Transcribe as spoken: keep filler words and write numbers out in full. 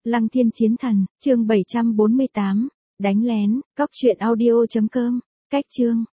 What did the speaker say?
Lăng Thiên Chiến Thần, chương bảy trăm bốn mươi tám, đánh lén, cóc truyện audio chấm com, cách chương.